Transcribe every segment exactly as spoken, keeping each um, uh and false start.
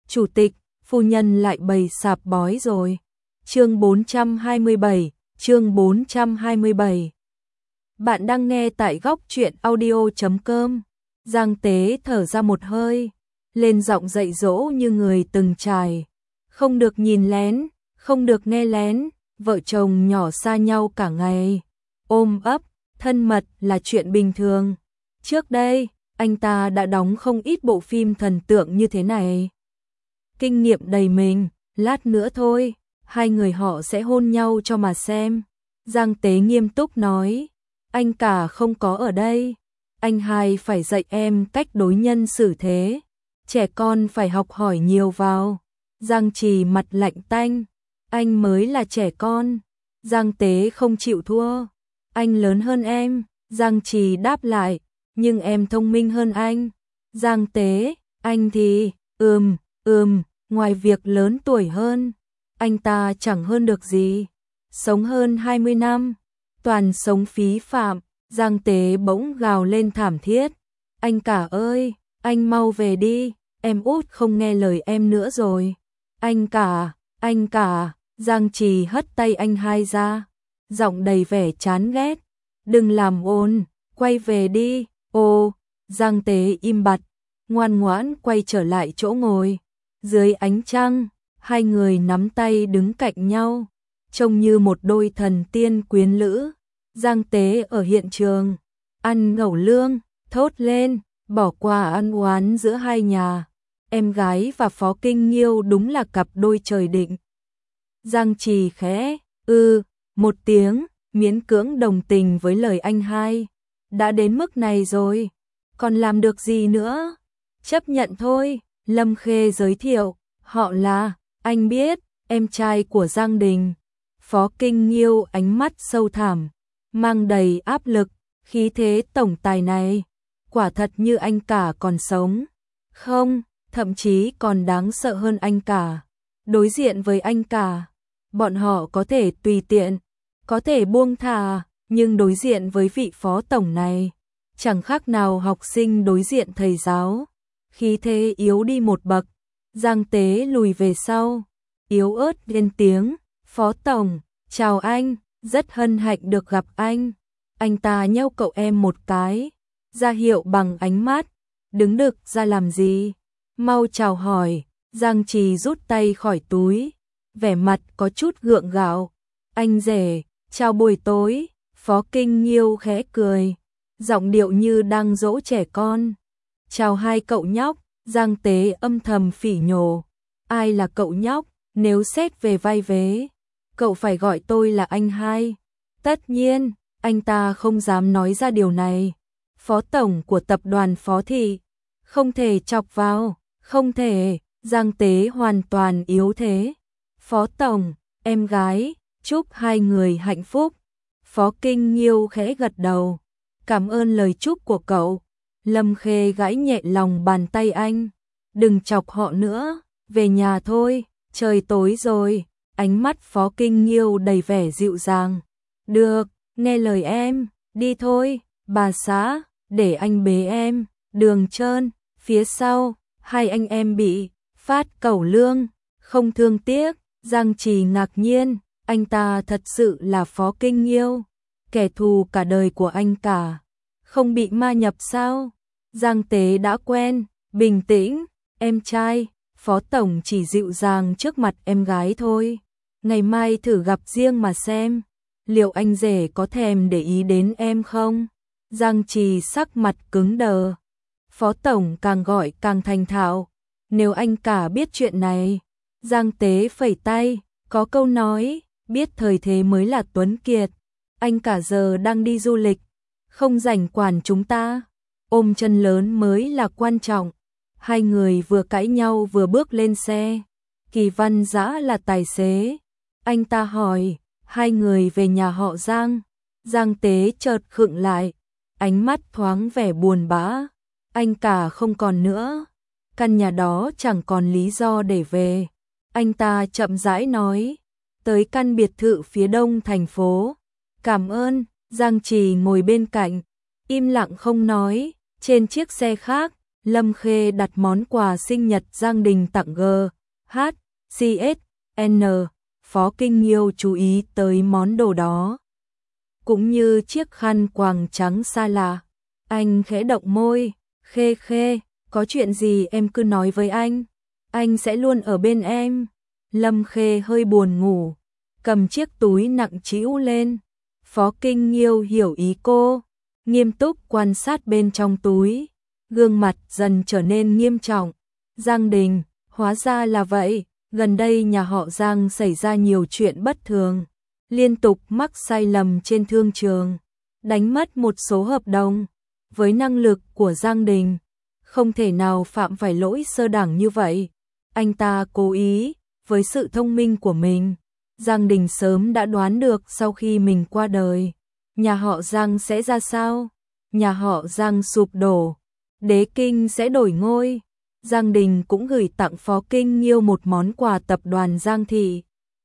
chủ tịch, phu nhân lại bày sạp bói rồi. Chương bốn trăm hai mươi bảy, chương bốn trăm hai mươi bảy. Bạn đang nghe tại góc truyện audio chấm com. Giang Tế thở ra một hơi, lên giọng dạy dỗ như người từng trải. Không được nhìn lén, không được nghe lén, vợ chồng nhỏ xa nhau cả ngày. Ôm ấp, thân mật là chuyện bình thường. Trước đây, anh ta đã đóng không ít bộ phim thần tượng như thế này. Kinh nghiệm đầy mình, lát nữa thôi, hai người họ sẽ hôn nhau cho mà xem. Giang Tế nghiêm túc nói, anh cả không có ở đây. Anh hai phải dạy em cách đối nhân xử thế. Trẻ con phải học hỏi nhiều vào. Giang Trì mặt lạnh tanh, anh mới là trẻ con. Giang Tế không chịu thua. Anh lớn hơn em, Giang Trì đáp lại, nhưng em thông minh hơn anh. Giang Tế, anh thì, ừm, ừm, ngoài việc lớn tuổi hơn, anh ta chẳng hơn được gì. Sống hơn hai mươi năm, toàn sống phí phạm. Giang Tế bỗng gào lên thảm thiết. Anh cả ơi, anh mau về đi, em út không nghe lời em nữa rồi. Anh cả, anh cả, Giang Trì hất tay anh hai ra, giọng đầy vẻ chán ghét. Đừng làm ồn, quay về đi. Ô, Giang Tế im bặt, ngoan ngoãn quay trở lại chỗ ngồi. Dưới ánh trăng, hai người nắm tay đứng cạnh nhau, trông như một đôi thần tiên quyến lữ. Giang Tế ở hiện trường, ăn ngẩu lương, thốt lên, bỏ qua ân oán giữa hai nhà. Em gái và Phó Kinh Nghiêu đúng là cặp đôi trời định. Giang Trì khẽ, ư, một tiếng, miễn cưỡng đồng tình với lời anh hai. Đã đến mức này rồi, còn làm được gì nữa? Chấp nhận thôi. Lâm Khê giới thiệu, họ là, anh biết, em trai của Giang Đình. Phó Kinh Nghiêu ánh mắt sâu thẳm, mang đầy áp lực, khí thế tổng tài này, quả thật như anh cả còn sống. Không, thậm chí còn đáng sợ hơn anh cả. Đối diện với anh cả, bọn họ có thể tùy tiện, có thể buông thả, nhưng đối diện với vị phó tổng này, chẳng khác nào học sinh đối diện thầy giáo. Khí thế yếu đi một bậc. Giang Tế lùi về sau, yếu ớt lên tiếng, Phó tổng, chào anh, rất hân hạnh được gặp anh. Anh ta nheo cậu em một cái, ra hiệu bằng ánh mắt, đứng đực ra làm gì, mau chào hỏi. Giang Trì rút tay khỏi túi, vẻ mặt có chút gượng gạo. Anh rể, chào buổi tối. Phó Kinh Nghiêu khẽ cười, giọng điệu như đang dỗ trẻ con. Chào hai cậu nhóc. Giang Tế âm thầm phỉ nhổ, ai là cậu nhóc, nếu xét về vai vế, cậu phải gọi tôi là anh hai. Tất nhiên, anh ta không dám nói ra điều này. Phó tổng của tập đoàn Phó Thị, không thể chọc vào, không thể. Giang Tế hoàn toàn yếu thế. Phó tổng, em gái, chúc hai người hạnh phúc. Phó Kinh Nghiêu khẽ gật đầu, cảm ơn lời chúc của cậu. Lâm Khê gãi nhẹ lòng bàn tay anh, đừng chọc họ nữa, về nhà thôi, trời tối rồi. Ánh mắt Phó Kinh Nghiêu đầy vẻ dịu dàng. Được, nghe lời em, đi thôi. Bà xã, để anh bế em. Đường Trơn, phía sau, hai anh em bị phát cẩu lương, không thương tiếc. Giang Trì ngạc nhiên, anh ta thật sự là Phó Kinh Nghiêu, kẻ thù cả đời của anh cả, không bị ma nhập sao? Giang Tế đã quen, bình tĩnh, em trai, Phó tổng chỉ dịu dàng trước mặt em gái thôi. Ngày mai thử gặp riêng mà xem, liệu anh rể có thèm để ý đến em không? Giang Trì sắc mặt cứng đờ. Phó tổng càng gọi càng thành thạo, nếu anh cả biết chuyện này. Giang Tế phẩy tay, có câu nói, biết thời thế mới là tuấn kiệt. Anh cả giờ đang đi du lịch, không rảnh quản chúng ta. Ôm chân lớn mới là quan trọng. Hai người vừa cãi nhau vừa bước lên xe. Kỳ Văn Dã là tài xế. Anh ta hỏi, hai người về nhà họ Giang. Giang Tế chợt khựng lại, ánh mắt thoáng vẻ buồn bã. Anh cả không còn nữa, căn nhà đó chẳng còn lý do để về. Anh ta chậm rãi nói, tới căn biệt thự phía đông thành phố. Cảm ơn. Giang Trì ngồi bên cạnh, im lặng không nói. Trên chiếc xe khác, Lâm Khê đặt món quà sinh nhật Giang Đình tặng G, H, C S, N, Phó Kinh Nghiêu chú ý tới món đồ đó. Cũng như chiếc khăn quàng trắng xa lạ. Anh khẽ động môi, Khê Khê, có chuyện gì em cứ nói với anh, anh sẽ luôn ở bên em. Lâm Khê hơi buồn ngủ, cầm chiếc túi nặng trĩu lên. Phó Kinh Nghiêu hiểu ý cô, nghiêm túc quan sát bên trong túi, gương mặt dần trở nên nghiêm trọng. Giang Đình, hóa ra là vậy, gần đây nhà họ Giang xảy ra nhiều chuyện bất thường, liên tục mắc sai lầm trên thương trường, đánh mất một số hợp đồng. Với năng lực của Giang Đình, không thể nào phạm phải lỗi sơ đẳng như vậy. Anh ta cố ý, với sự thông minh của mình, Giang Đình sớm đã đoán được sau khi mình qua đời, nhà họ Giang sẽ ra sao. Nhà họ Giang sụp đổ, đế kinh sẽ đổi ngôi. Giang Đình cũng gửi tặng Phó Kinh Nghiêu một món quà tập đoàn Giang Thị.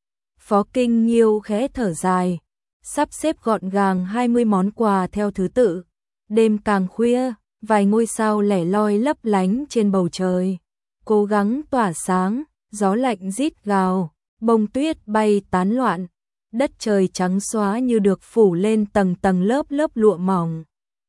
Phó Kinh Nghiêu khẽ thở dài, sắp xếp gọn gàng hai mươi món quà theo thứ tự. Đêm càng khuya, vài ngôi sao lẻ loi lấp lánh trên bầu trời, cố gắng tỏa sáng, gió lạnh rít gào, bông tuyết bay tán loạn, đất trời trắng xóa như được phủ lên tầng tầng lớp lớp lụa mỏng.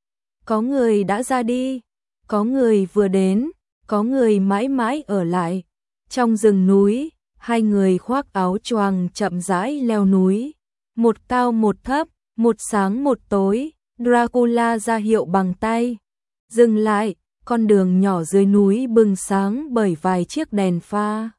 Có người đã ra đi, có người vừa đến, có người mãi mãi ở lại. Trong rừng núi, hai người khoác áo choàng chậm rãi leo núi, một cao một thấp, một sáng một tối. Dracula ra hiệu bằng tay, dừng lại, con đường nhỏ dưới núi bừng sáng bởi vài chiếc đèn pha.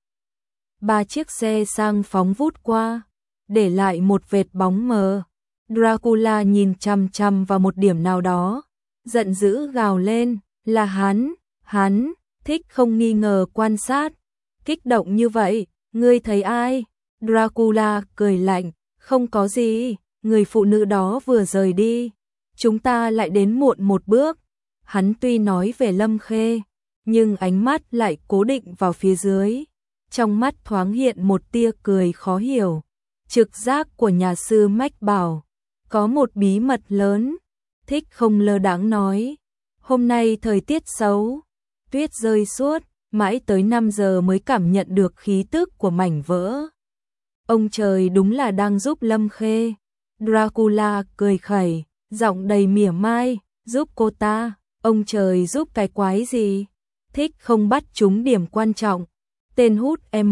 Ba chiếc xe sang phóng vút qua, để lại một vệt bóng mờ. Dracula nhìn chằm chằm vào một điểm nào đó, giận dữ gào lên, là hắn, hắn, thích không nghi ngờ quan sát, kích động như vậy, ngươi thấy ai? Dracula cười lạnh, không có gì, người phụ nữ đó vừa rời đi. Chúng ta lại đến muộn một bước. Hắn tuy nói về Lâm Khê, nhưng ánh mắt lại cố định vào phía dưới. Trong mắt thoáng hiện một tia cười khó hiểu. Trực giác của nhà sư mách bảo, có một bí mật lớn. Thích không lơ đãng nói, hôm nay thời tiết xấu, tuyết rơi suốt, mãi tới năm giờ mới cảm nhận được khí tức của mảnh vỡ. Ông trời đúng là đang giúp Lâm Khê. Dracula cười khẩy, giọng đầy mỉa mai, giúp cô ta, ông trời giúp cái quái gì? Thích không bắt trúng điểm quan trọng. Tên hút M,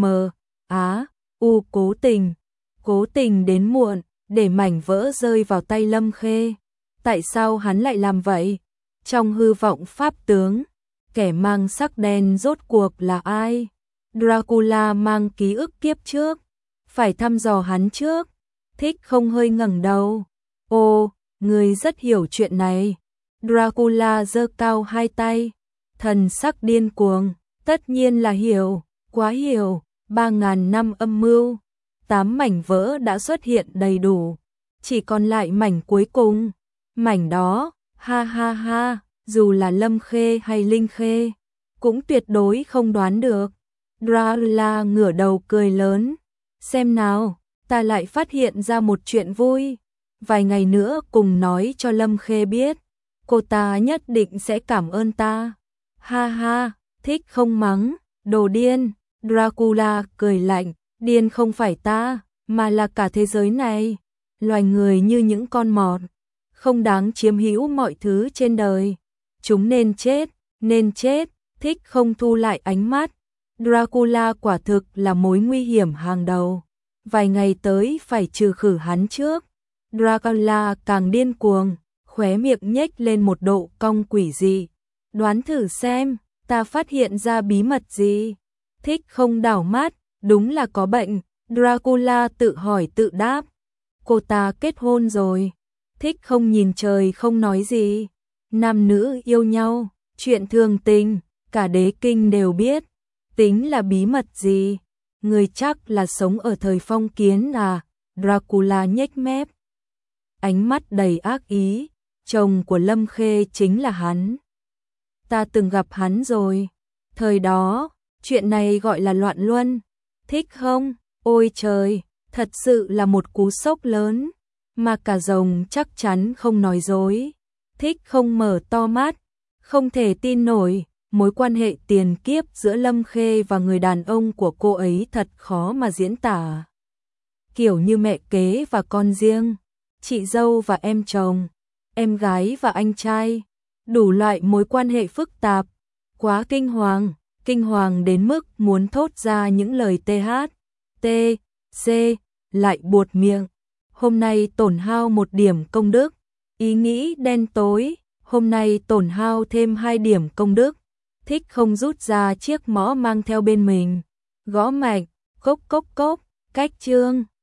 Á, U cố tình, cố tình đến muộn, để mảnh vỡ rơi vào tay Lâm Khê. Tại sao hắn lại làm vậy? Trong hư vọng pháp tướng, kẻ mang sắc đen rốt cuộc là ai? Dracula mang ký ức kiếp trước, phải thăm dò hắn trước. Thích không hơi ngẩng đầu. Ô, người rất hiểu chuyện này. Dracula giơ cao hai tay, thần sắc điên cuồng, tất nhiên là hiểu, quá hiểu. Ba ngàn năm âm mưu, tám mảnh vỡ đã xuất hiện đầy đủ, chỉ còn lại mảnh cuối cùng. Mảnh đó, ha ha ha, dù là Lâm Khê hay Linh Khê, cũng tuyệt đối không đoán được. Dracula ngửa đầu cười lớn, xem nào, ta lại phát hiện ra một chuyện vui. Vài ngày nữa cùng nói cho Lâm Khê biết, cô ta nhất định sẽ cảm ơn ta. Ha ha, thích không mắng, đồ điên. Dracula cười lạnh, điên không phải ta, mà là cả thế giới này. Loài người như những con mọt, không đáng chiếm hữu mọi thứ trên đời. Chúng nên chết, nên chết. Thích không thu lại ánh mắt. Dracula quả thực là mối nguy hiểm hàng đầu. Vài ngày tới phải trừ khử hắn trước. Dracula càng điên cuồng, khóe miệng nhếch lên một độ cong quỷ dị. Đoán thử xem, ta phát hiện ra bí mật gì? Thích không đảo mắt, đúng là có bệnh. Dracula tự hỏi tự đáp. Cô ta kết hôn rồi. Thích không nhìn trời không nói gì. Nam nữ yêu nhau, chuyện thường tình, cả đế kinh đều biết. Tính là bí mật gì? Người chắc là sống ở thời phong kiến à? Dracula nhếch mép, ánh mắt đầy ác ý. Chồng của Lâm Khê chính là hắn. Ta từng gặp hắn rồi. Thời đó, chuyện này gọi là loạn luân. Thích không? Ôi trời, thật sự là một cú sốc lớn. Mà cả rồng chắc chắn không nói dối. Thích không mở to mắt, không thể tin nổi. mối quan hệ tiền kiếp giữa Lâm Khê và người đàn ông của cô ấy thật khó mà diễn tả. Kiểu như mẹ kế và con riêng, chị dâu và em chồng, em gái và anh trai, đủ loại mối quan hệ phức tạp, quá kinh hoàng, kinh hoàng đến mức muốn thốt ra những lời th, t, c, lại buột miệng. Hôm nay tổn hao một điểm công đức, ý nghĩ đen tối, hôm nay tổn hao thêm hai điểm công đức, thích không rút ra chiếc mõ mang theo bên mình, gõ mạch, cốc cốc cốc, cách chương.